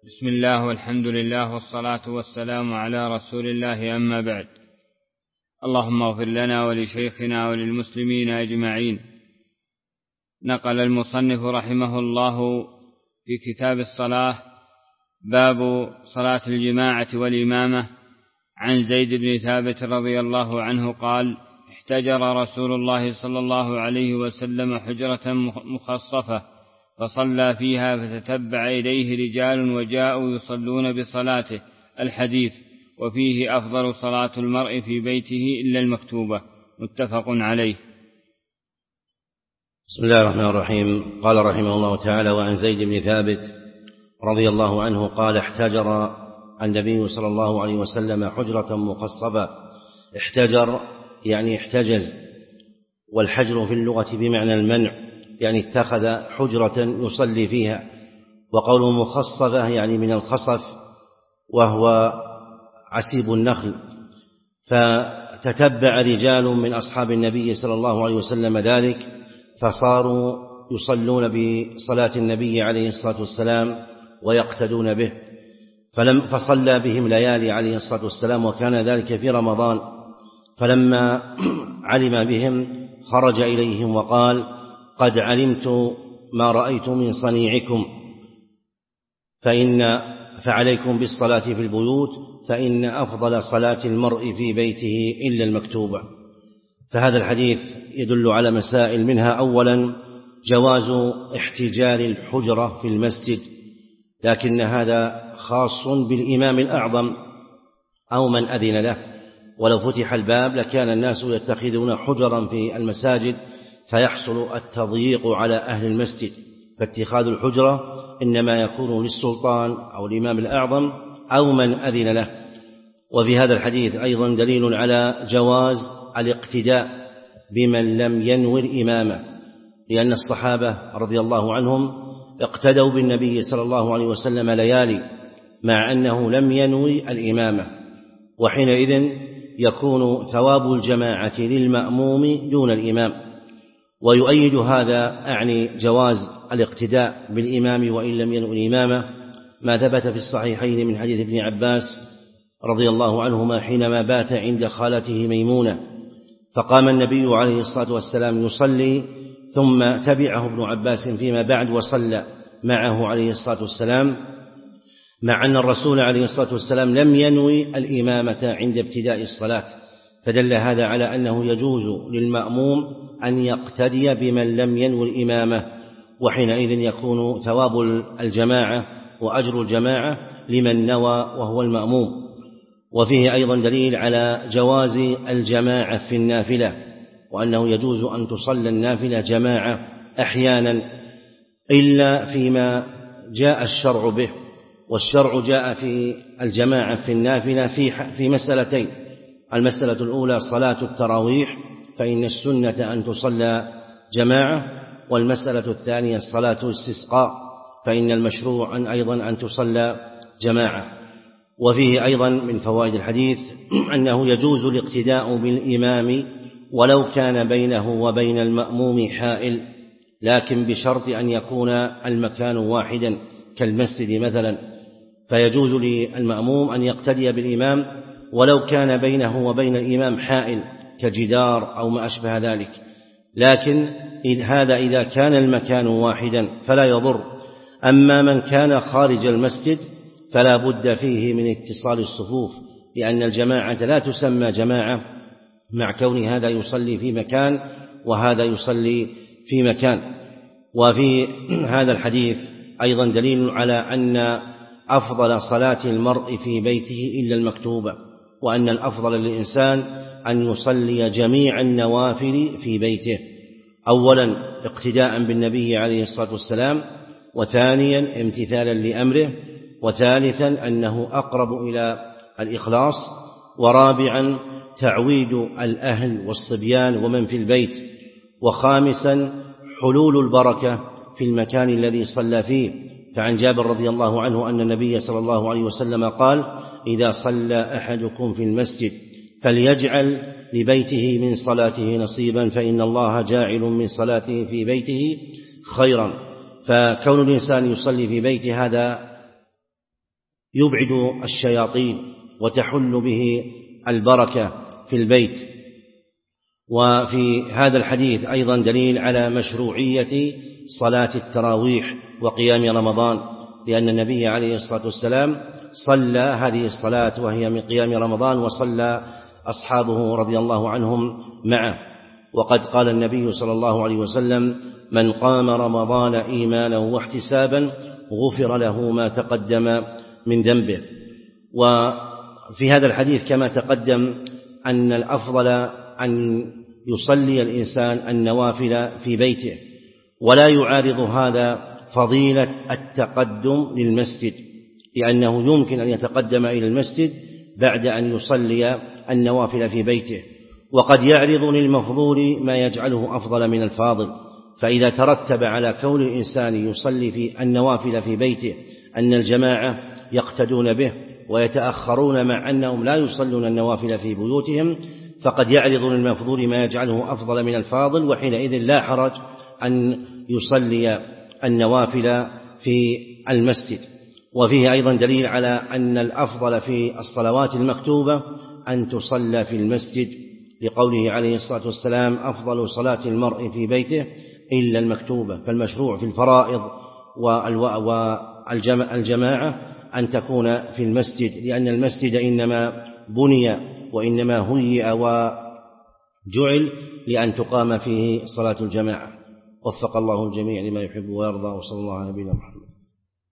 بسم الله والحمد لله والصلاة والسلام على رسول الله، أما بعد. اللهم اغفر لنا ولشيخنا وللمسلمين أجمعين. نقل المصنف رحمه الله في كتاب الصلاة باب صلاة الجماعة والإمامة عن زيد بن ثابت رضي الله عنه قال: احتجر رسول الله صلى الله عليه وسلم حجرة مخصفة فصلى فيها فتتبع إليه رجال وجاءوا يصلون بصلاته. الحديث. وفيه أفضل صلاة المرء في بيته إلا المكتوبة. متفق عليه. بسم الله الرحمن الرحيم. قال رحمه الله تعالى: وعن زيد بن ثابت رضي الله عنه قال: احتجر النبي صلى الله عليه وسلم حجرة مخصبة. احتجر يعني احتجز، والحجر في اللغة بمعنى المنع، يعني اتخذ حجرة يصلي فيها. وقوله مخصبة يعني من الخصف، وهو عسيب النخل. فتتبع رجال من أصحاب النبي صلى الله عليه وسلم ذلك، فصاروا يصلون بصلاة النبي عليه الصلاة والسلام ويقتدون به. فصلى بهم ليالي عليه الصلاة والسلام، وكان ذلك في رمضان. فلما علم بهم خرج إليهم وقال: قد علمت ما رأيت من صنيعكم، فعليكم بالصلاة في البيوت، فإن أفضل صلاة المرء في بيته إلا المكتوبة. فهذا الحديث يدل على مسائل، منها أولا جواز احتجار الحجرة في المسجد، لكن هذا خاص بالإمام الأعظم أو من أذن له. ولو فتح الباب لكان الناس يتخذون حجرا في المساجد فيحصل التضييق على أهل المسجد. فاتخاذ الحجرة إنما يكون للسلطان أو الإمام الأعظم أو من أذن له. وفي هذا الحديث أيضا دليل على جواز الاقتداء بمن لم ينوي الإمامة، لأن الصحابة رضي الله عنهم اقتدوا بالنبي صلى الله عليه وسلم ليالي مع أنه لم ينوي الإمامة، وحينئذ يكون ثواب الجماعة للمأموم دون الإمام. ويؤيد هذا أعني جواز الاقتداء بالإمام وإن لم ينوي الإمامة ما ثبت في الصحيحين من حديث ابن عباس رضي الله عنهما حينما بات عند خالته ميمونة، فقام النبي عليه الصلاة والسلام يصلي، ثم تبعه ابن عباس فيما بعد وصلى معه عليه الصلاة والسلام، مع أن الرسول عليه الصلاة والسلام لم ينوي الإمامة عند ابتداء الصلاة. فدل هذا على أنه يجوز للمأموم أن يقتدي بمن لم ينوي الإمامة، وحينئذ يكون ثواب الجماعة وأجر الجماعة لمن نوى وهو المأموم. وفيه أيضا دليل على جواز الجماعة في النافلة، وأنه يجوز أن تصلى النافلة جماعة أحيانا إلا فيما جاء الشرع به. والشرع جاء في الجماعة في النافلة في مسألتين: المسألة الأولى صلاة التراويح، فإن السنة أن تصلى جماعة، والمسألة الثانية صلاة الاستسقاء، فإن المشروع أيضا أن تصلى جماعة. وفيه أيضا من فوائد الحديث أنه يجوز الاقتداء بالإمام ولو كان بينه وبين المأموم حائل، لكن بشرط أن يكون المكان واحدا كالمسجد مثلا، فيجوز للمأموم أن يقتدي بالإمام ولو كان بينه وبين الإمام حائل كجدار أو ما أشبه ذلك، لكن هذا إذا كان المكان واحدا فلا يضر. أما من كان خارج المسجد فلا بد فيه من اتصال الصفوف، لأن الجماعة لا تسمى جماعة مع كون هذا يصلي في مكان وهذا يصلي في مكان. وفي هذا الحديث أيضا دليل على أن أفضل صلاة المرء في بيته إلا المكتوبة، وأن الأفضل للإنسان أن يصلي جميع النوافل في بيته، أولا اقتداء بالنبي عليه الصلاة والسلام، وثانيا امتثالا لأمره، وثالثا أنه أقرب إلى الإخلاص، ورابعا تعويد الأهل والصبيان ومن في البيت، وخامسا حلول البركة في المكان الذي صلى فيه. فعن جابر رضي الله عنه أن النبي صلى الله عليه وسلم قال: إذا صلى أحدكم في المسجد فليجعل لبيته من صلاته نصيبا، فإن الله جاعل من صلاته في بيته خيرا. فكون الإنسان يصلي في بيته هذا يبعد الشياطين وتحل به البركة في البيت. وفي هذا الحديث أيضا دليل على مشروعية صلاة التراويح وقيام رمضان، لأن النبي عليه الصلاة والسلام صلى هذه الصلاة وهي من قيام رمضان، وصلى أصحابه رضي الله عنهم معه. وقد قال النبي صلى الله عليه وسلم: من قام رمضان إيمانا واحتسابا غفر له ما تقدم من ذنبه. وفي هذا الحديث كما تقدم أن الأفضل أن يصلي الإنسان النوافل في بيته، ولا يعارض هذا فضيلة التقدم للمسجد، لأنه يمكن أن يتقدم إلى المسجد بعد أن يصلي النوافل في بيته. وقد يعرض للمفضول ما يجعله أفضل من الفاضل، فإذا ترتب على كون الإنسان يصلي في النوافل في بيته أن الجماعة يقتدون به ويتأخرون مع أنهم لا يصلون النوافل في بيوتهم، فقد يعرض للمفضول ما يجعله أفضل من الفاضل، وحينئذ لا حرج أن يصلي النوافل في المسجد. وفيه أيضا دليل على أن الأفضل في الصلوات المكتوبة أن تصلى في المسجد، لقوله عليه الصلاة والسلام: أفضل صلاة المرء في بيته إلا المكتوبة. فالمشروع في الفرائض والجماعة أن تكون في المسجد، لأن المسجد إنما بني وإنما هيئ وجعل لأن تقام فيه صلاة الجماعة. وفق الله الجميع لما يحب ويرضى، وصلى الله على نبينا محمد.